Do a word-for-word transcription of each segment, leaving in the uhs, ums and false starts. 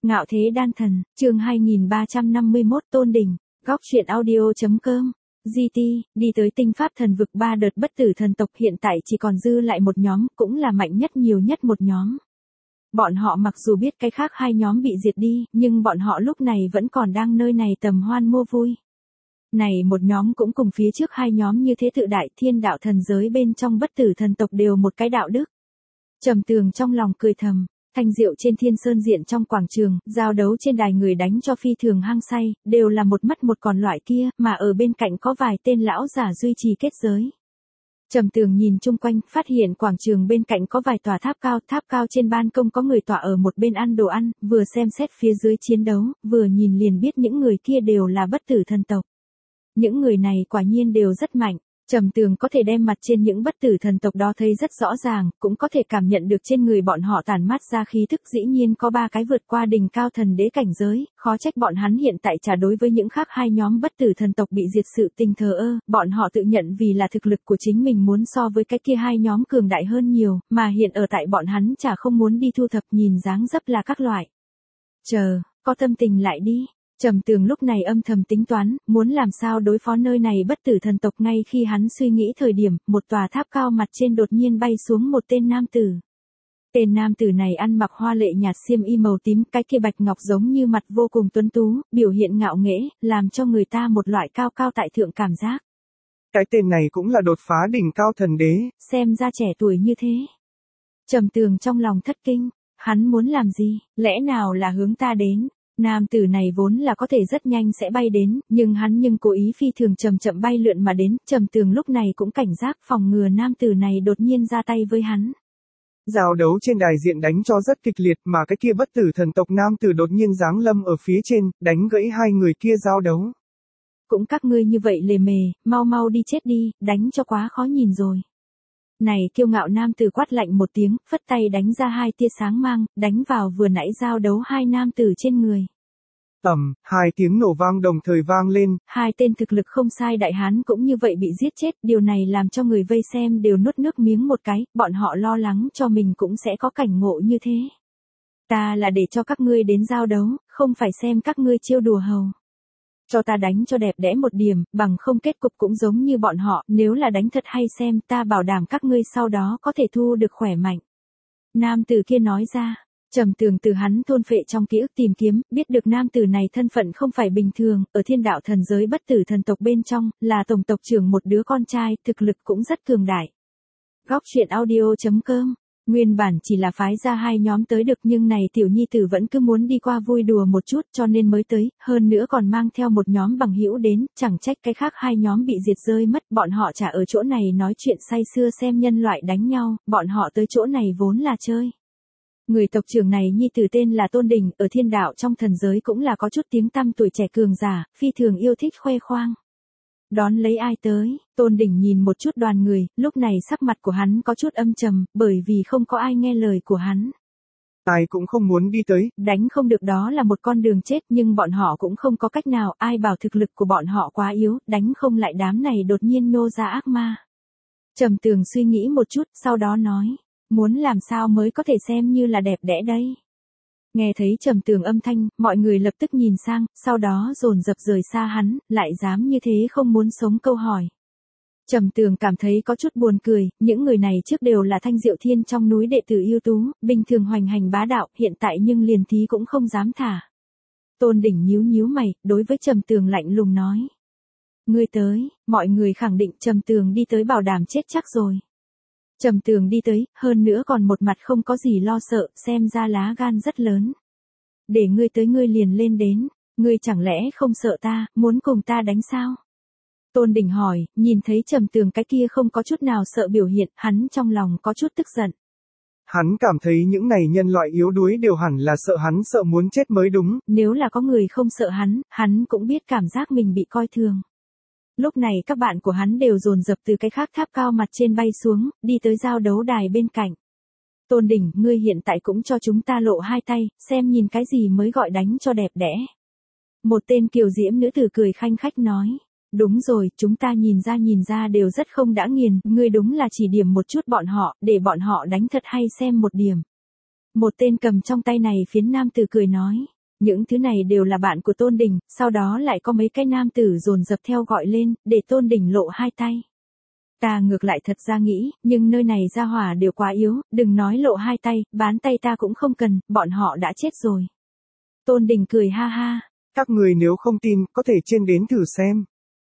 Ngạo thế đan thần, chương hai nghìn ba trăm năm mươi mốt Tôn Đình, góc truyện audio.com. giê tê, đi tới tinh pháp thần vực ba đợt bất tử thần tộc hiện tại chỉ còn dư lại một nhóm, cũng là mạnh nhất nhiều nhất một nhóm. Bọn họ mặc dù biết cái khác hai nhóm bị diệt đi, nhưng bọn họ lúc này vẫn còn đang nơi này tầm hoan mua vui. Này một nhóm cũng cùng phía trước hai nhóm như thế tự đại thiên đạo thần giới bên trong bất tử thần tộc đều một cái đạo đức. Trầm Tường trong lòng cười thầm. Thanh diệu trên thiên sơn diện trong quảng trường, giao đấu trên đài người đánh cho phi thường hăng say, đều là một mất một còn loại kia, mà ở bên cạnh có vài tên lão giả duy trì kết giới. Trầm Tường nhìn chung quanh, phát hiện quảng trường bên cạnh có vài tòa tháp cao, tháp cao trên ban công có người tọa ở một bên ăn đồ ăn, vừa xem xét phía dưới chiến đấu, vừa nhìn liền biết những người kia đều là bất tử thần tộc. Những người này quả nhiên đều rất mạnh. Trầm Tường có thể đem mặt trên những bất tử thần tộc đó thấy rất rõ ràng, cũng có thể cảm nhận được trên người bọn họ tản mát ra khí thức dĩ nhiên có ba cái vượt qua đỉnh cao thần đế cảnh giới, khó trách bọn hắn hiện tại trả đối với những khác hai nhóm bất tử thần tộc bị diệt sự tình thờ ơ, bọn họ tự nhận vì là thực lực của chính mình muốn so với cái kia hai nhóm cường đại hơn nhiều, mà hiện ở tại bọn hắn chả không muốn đi thu thập nhìn dáng dấp là các loại. Chờ, có tâm tình lại đi. Trầm Tường lúc này âm thầm tính toán, muốn làm sao đối phó nơi này bất tử thần tộc ngay khi hắn suy nghĩ thời điểm, một tòa tháp cao mặt trên đột nhiên bay xuống một tên nam tử. Tên nam tử này ăn mặc hoa lệ nhạt xiêm y màu tím, cái kia bạch ngọc giống như mặt vô cùng tuấn tú, biểu hiện ngạo nghễ, làm cho người ta một loại cao cao tại thượng cảm giác. Cái tên này cũng là đột phá đỉnh cao thần đế. Xem ra trẻ tuổi như thế. Trầm Tường trong lòng thất kinh, hắn muốn làm gì, lẽ nào là hướng ta đến? Nam tử này vốn là có thể rất nhanh sẽ bay đến, nhưng hắn nhưng cố ý phi thường chậm chậm bay lượn mà đến, Trầm Tường lúc này cũng cảnh giác phòng ngừa nam tử này đột nhiên ra tay với hắn. Giao đấu trên đài diện đánh cho rất kịch liệt mà cái kia bất tử thần tộc nam tử đột nhiên giáng lâm ở phía trên, đánh gãy hai người kia giao đấu. Cũng các ngươi như vậy lề mề, mau mau đi chết đi, đánh cho quá khó nhìn rồi. Này kiêu ngạo nam tử quát lạnh một tiếng, phất tay đánh ra hai tia sáng mang, đánh vào vừa nãy giao đấu hai nam tử trên người. Tầm, hai tiếng nổ vang đồng thời vang lên. Hai tên thực lực không sai đại hán cũng như vậy bị giết chết, điều này làm cho người vây xem đều nuốt nước miếng một cái, bọn họ lo lắng cho mình cũng sẽ có cảnh ngộ như thế. Ta là để cho các ngươi đến giao đấu, không phải xem các ngươi chiêu đùa hầu. Cho ta đánh cho đẹp đẽ một điểm, bằng không kết cục cũng giống như bọn họ, nếu là đánh thật hay xem ta bảo đảm các ngươi sau đó có thể thu được khỏe mạnh. Nam tử kia nói ra, Trầm Tường từ hắn thôn phệ trong ký ức tìm kiếm, biết được nam tử này thân phận không phải bình thường, ở thiên đạo thần giới bất tử thần tộc bên trong, là tổng tộc trưởng một đứa con trai, thực lực cũng rất cường đại. Góc truyện audio.com. Nguyên bản chỉ là phái ra hai nhóm tới được nhưng này tiểu nhi tử vẫn cứ muốn đi qua vui đùa một chút cho nên mới tới, hơn nữa còn mang theo một nhóm bằng hữu đến, chẳng trách cái khác hai nhóm bị diệt rơi mất, bọn họ chả ở chỗ này nói chuyện say sưa xem nhân loại đánh nhau, bọn họ tới chỗ này vốn là chơi. Người tộc trưởng này nhi tử tên là Tôn Đình, ở thiên đạo trong thần giới cũng là có chút tiếng tăm tuổi trẻ cường giả, phi thường yêu thích khoe khoang. Đón lấy ai tới, Tôn Đình nhìn một chút đoàn người, lúc này sắc mặt của hắn có chút âm trầm, bởi vì không có ai nghe lời của hắn. Ai cũng không muốn đi tới. Đánh không được đó là một con đường chết nhưng bọn họ cũng không có cách nào, ai bảo thực lực của bọn họ quá yếu, đánh không lại đám này đột nhiên nô ra ác ma. Trầm Tường suy nghĩ một chút, sau đó nói, muốn làm sao mới có thể xem như là đẹp đẽ đây. Nghe thấy Trầm Tường âm thanh, mọi người lập tức nhìn sang, sau đó dồn dập rời xa hắn, lại dám như thế không muốn sống câu hỏi. Trầm Tường cảm thấy có chút buồn cười, những người này trước đều là Thanh Diệu Thiên trong núi đệ tử ưu tú, bình thường hoành hành bá đạo, hiện tại nhưng liền thí cũng không dám thả. Tôn Đình nhíu nhíu mày, đối với Trầm Tường lạnh lùng nói. Ngươi tới, mọi người khẳng định Trầm Tường đi tới bảo đảm chết chắc rồi. Trầm Tường đi tới, hơn nữa còn một mặt không có gì lo sợ, xem ra lá gan rất lớn. Để ngươi tới ngươi liền lên đến, ngươi chẳng lẽ không sợ ta, muốn cùng ta đánh sao? Tôn Đình hỏi, nhìn thấy Trầm Tường cái kia không có chút nào sợ biểu hiện, hắn trong lòng có chút tức giận. Hắn cảm thấy những này nhân loại yếu đuối đều hẳn là sợ hắn sợ muốn chết mới đúng. Nếu là có người không sợ hắn, hắn cũng biết cảm giác mình bị coi thường. Lúc này các bạn của hắn đều dồn dập từ cái khác tháp cao mặt trên bay xuống, đi tới giao đấu đài bên cạnh. Tôn Đình, ngươi hiện tại cũng cho chúng ta lộ hai tay, xem nhìn cái gì mới gọi đánh cho đẹp đẽ. Một tên kiều diễm nữ tử cười khanh khách nói. Đúng rồi, chúng ta nhìn ra nhìn ra đều rất không đã nghiền, ngươi đúng là chỉ điểm một chút bọn họ, để bọn họ đánh thật hay xem một điểm. Một tên cầm trong tay này phiến nam tử cười nói. Những thứ này đều là bạn của Tôn Đình, sau đó lại có mấy cái nam tử dồn dập theo gọi lên, để Tôn Đình lộ hai tay. Ta ngược lại thật ra nghĩ, nhưng nơi này gia hỏa đều quá yếu, đừng nói lộ hai tay, bán tay ta cũng không cần, bọn họ đã chết rồi. Tôn Đình cười ha ha. Các người nếu không tin, có thể trên đến thử xem.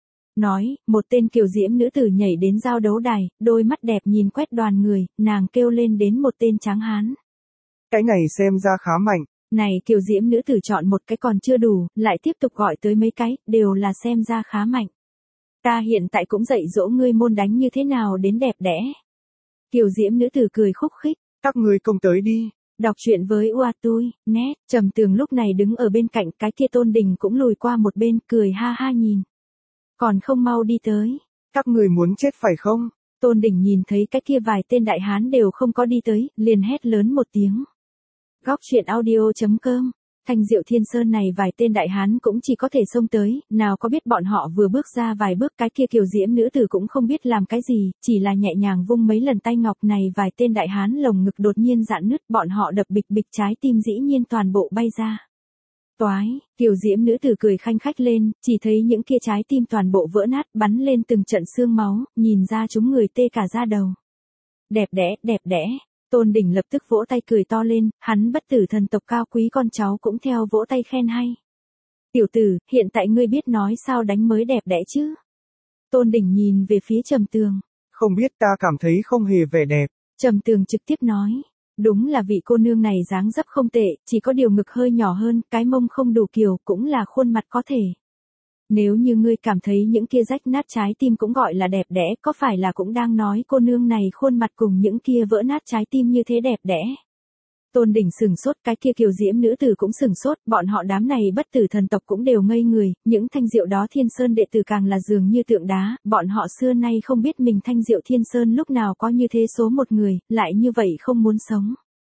Nói, một tên kiều diễm nữ tử nhảy đến giao đấu đài, đôi mắt đẹp nhìn quét đoàn người, nàng kêu lên đến một tên tráng hán. Cái này xem ra khá mạnh. Này kiều diễm nữ tử chọn một cái còn chưa đủ, lại tiếp tục gọi tới mấy cái, đều là xem ra khá mạnh. Ta hiện tại cũng dạy dỗ ngươi môn đánh như thế nào đến đẹp đẽ. Kiều diễm nữ tử cười khúc khích. Các ngươi công tới đi. Đọc truyện với ua tui, nét, Trầm Tường lúc này đứng ở bên cạnh, cái kia Tôn Đình cũng lùi qua một bên, cười ha ha nhìn. Còn không mau đi tới. Các người muốn chết phải không? Tôn Đình nhìn thấy cái kia vài tên đại hán đều không có đi tới, liền hét lớn một tiếng. Góc truyện audio chấm com. Thanh Diệu Thiên Sơn này vài tên đại hán cũng chỉ có thể xông tới, nào có biết bọn họ vừa bước ra vài bước cái kia kiều diễm nữ tử cũng không biết làm cái gì, chỉ là nhẹ nhàng vung mấy lần tay ngọc này vài tên đại hán lồng ngực đột nhiên giãn nứt, bọn họ đập bịch bịch trái tim dĩ nhiên toàn bộ bay ra. Toái, kiều diễm nữ tử cười khanh khách lên, chỉ thấy những kia trái tim toàn bộ vỡ nát bắn lên từng trận xương máu, nhìn ra chúng người tê cả da đầu. Đẹp đẽ, đẹp đẽ. Tôn Đình lập tức vỗ tay cười to lên, hắn bất tử thần tộc cao quý con cháu cũng theo vỗ tay khen hay. Tiểu tử, hiện tại ngươi biết nói sao đánh mới đẹp đẽ chứ? Tôn Đình nhìn về phía Trầm Tường. Không biết, ta cảm thấy không hề vẻ đẹp. Trầm Tường trực tiếp nói. Đúng là vị cô nương này dáng dấp không tệ, chỉ có điều ngực hơi nhỏ hơn, cái mông không đủ kiều, cũng là khuôn mặt có thể. Nếu như ngươi cảm thấy những kia rách nát trái tim cũng gọi là đẹp đẽ, có phải là cũng đang nói cô nương này khuôn mặt cùng những kia vỡ nát trái tim như thế đẹp đẽ? Tôn Đình sừng sốt, cái kia kiều diễm nữ tử cũng sừng sốt, bọn họ đám này bất tử thần tộc cũng đều ngây người, những Thanh Diệu đó Thiên Sơn đệ tử càng là dường như tượng đá, bọn họ xưa nay không biết mình Thanh Diệu Thiên Sơn lúc nào có như thế số một người, lại như vậy không muốn sống.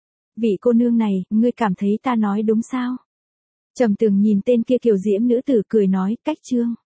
Vị cô nương này, ngươi cảm thấy ta nói đúng sao? Trầm Tường nhìn tên kia kiều diễm nữ tử cười nói, cách chương.